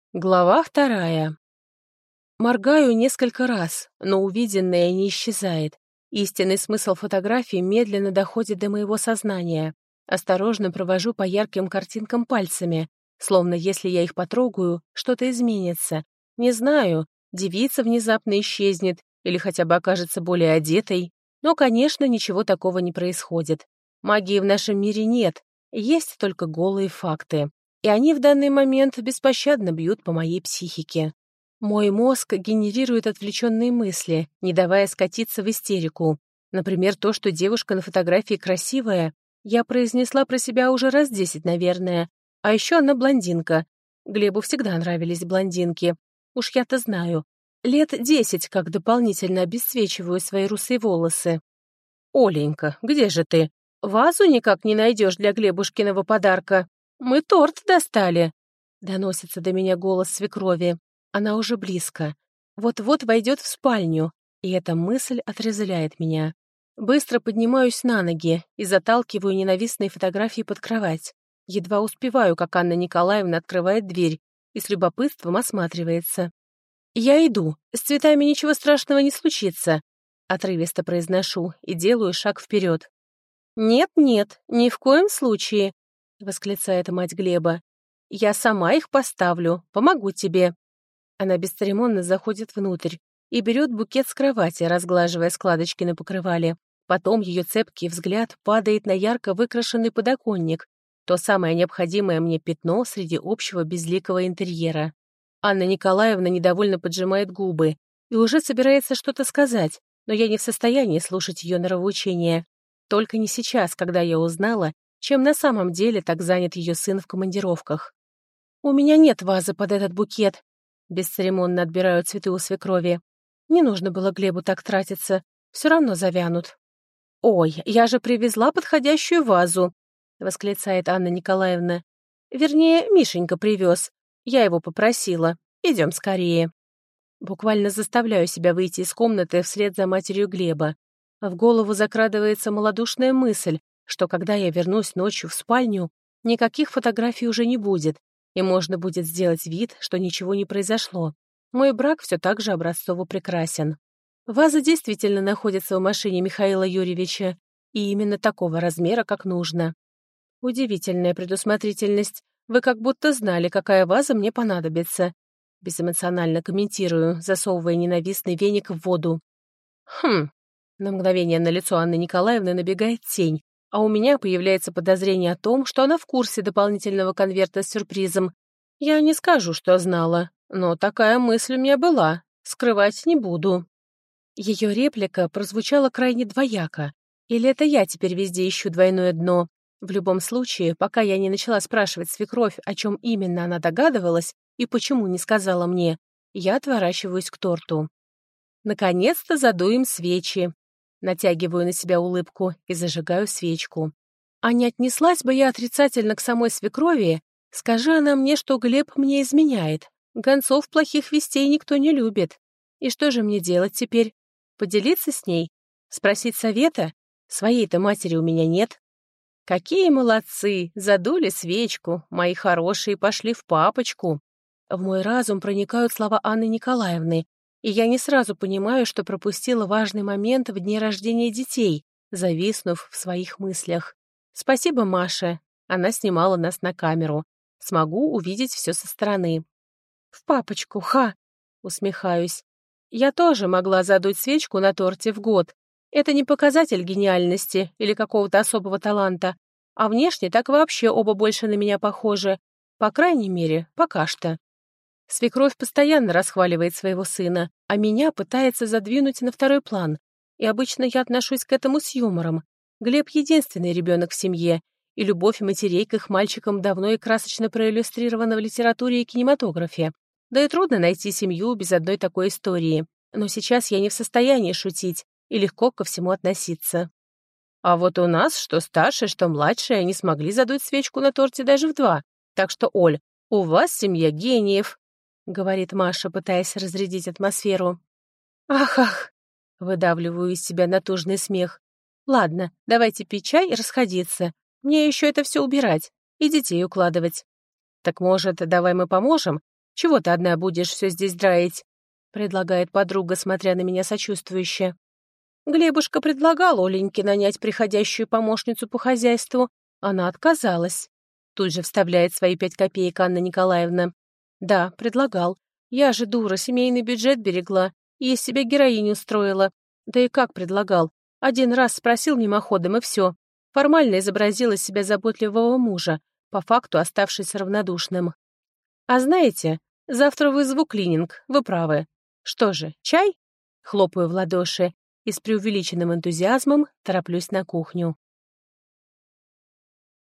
Глава 2. Моргаю несколько раз, но увиденное не исчезает. Истинный смысл фотографии медленно доходит до моего сознания. Осторожно провожу по ярким картинкам пальцами, словно если я их потрогаю, что-то изменится. Не знаю, девица внезапно исчезнет или хотя бы окажется более одетой. Но, конечно, ничего такого не происходит. Магии в нашем мире нет, есть только голые факты. И они в данный момент беспощадно бьют по моей психике. Мой мозг генерирует отвлеченные мысли, не давая скатиться в истерику. Например, то, что девушка на фотографии красивая, я произнесла про себя уже раз 10, наверное. А еще она блондинка. Глебу всегда нравились блондинки. Уж я-то знаю. Лет 10, как дополнительно обесцвечиваю свои русые волосы. «Оленька, где же ты? Вазу никак не найдешь для Глебушкиного подарка. Мы торт достали!» Доносится до меня голос свекрови. Она уже близко. Вот-вот войдет в спальню, и эта мысль отрезвляет меня. Быстро поднимаюсь на ноги и заталкиваю ненавистные фотографии под кровать. Едва успеваю, как Анна Николаевна открывает дверь и с любопытством осматривается. «Я иду. С цветами ничего страшного не случится», — отрывисто произношу и делаю шаг вперед. «Нет-нет, ни в коем случае», — восклицает мать Глеба. «Я сама их поставлю, помогу тебе». Она бесцеремонно заходит внутрь и берет букет с кровати, разглаживая складочки на покрывале. Потом ее цепкий взгляд падает на ярко выкрашенный подоконник, то самое необходимое мне пятно среди общего безликого интерьера. Анна Николаевна недовольно поджимает губы и уже собирается что-то сказать, но я не в состоянии слушать ее нравоучения. Только не сейчас, когда я узнала, чем на самом деле так занят ее сын в командировках. «У меня нет вазы под этот букет», — бесцеремонно отбираю цветы у свекрови. «Не нужно было Глебу так тратиться, все равно завянут». «Ой, я же привезла подходящую вазу», — восклицает Анна Николаевна. «Вернее, Мишенька привез. Я его попросила. Идем скорее». Буквально заставляю себя выйти из комнаты вслед за матерью Глеба. В голову закрадывается малодушная мысль, что когда я вернусь ночью в спальню, никаких фотографий уже не будет, и можно будет сделать вид, что ничего не произошло. Мой брак все так же образцово прекрасен. Ваза действительно находится в машине Михаила Юрьевича, и именно такого размера, как нужно. Удивительная предусмотрительность. Вы как будто знали, какая ваза мне понадобится. Безэмоционально комментирую, засовывая ненавистный веник в воду. Хм. На мгновение на лицо Анны Николаевны набегает тень, а у меня появляется подозрение о том, что она в курсе дополнительного конверта с сюрпризом. Я не скажу, что знала, но такая мысль у меня была. Скрывать не буду. Ее реплика прозвучала крайне двояко. Или это я теперь везде ищу двойное дно? В любом случае, пока я не начала спрашивать свекровь, о чем именно она догадывалась и почему не сказала мне, я отворачиваюсь к торту. Наконец-то задуем свечи. Натягиваю на себя улыбку и зажигаю свечку. А не отнеслась бы я отрицательно к самой свекрови, скажи она мне, что Глеб мне изменяет. Гонцов плохих вестей никто не любит. И что же мне делать теперь? Поделиться с ней? Спросить совета? Своей-то матери у меня нет. Какие молодцы! Задули свечку, мои хорошие пошли в папочку. В мой разум проникают слова Анны Николаевны, и я не сразу понимаю, что пропустила важный момент в дне рождения детей, зависнув в своих мыслях. Спасибо Маше, она снимала нас на камеру. Смогу увидеть все со стороны. «В папочку, ха!» — усмехаюсь. Я тоже могла задуть свечку на торте в год. Это не показатель гениальности или какого-то особого таланта, а внешне так вообще оба больше на меня похожи. По крайней мере, пока что. Свекровь постоянно расхваливает своего сына, а меня пытается задвинуть на второй план. И обычно я отношусь к этому с юмором. Глеб — единственный ребенок в семье, и любовь матерей к их мальчикам давно и красочно проиллюстрирована в литературе и кинематографе. Да и трудно найти семью без одной такой истории. Но сейчас я не в состоянии шутить и легко ко всему относиться. А вот у нас, что старшая, что младшая, не смогли задуть свечку на торте даже в 2. Так что, Оль, у вас семья гениев, — говорит Маша, пытаясь разрядить атмосферу. «Ах-ах!» — выдавливаю из себя натужный смех. «Ладно, давайте пить чай и расходиться. Мне еще это все убирать и детей укладывать». «Так, может, давай мы поможем? Чего ты одна будешь все здесь драить?» — предлагает подруга, смотря на меня сочувствующе. Глебушка предлагал Оленьке нанять приходящую помощницу по хозяйству. Она отказалась. Тут же вставляет свои 5 копеек Анна Николаевна. «Да, предлагал. Я же дура, семейный бюджет берегла и из себя героиню строила. Да и как предлагал? Один раз спросил мимоходом, и все. Формально изобразил из себя заботливого мужа, по факту оставшись равнодушным. А знаете, завтра вызову клининг, вы правы. Что же, чай?» Хлопаю в ладоши и с преувеличенным энтузиазмом тороплюсь на кухню.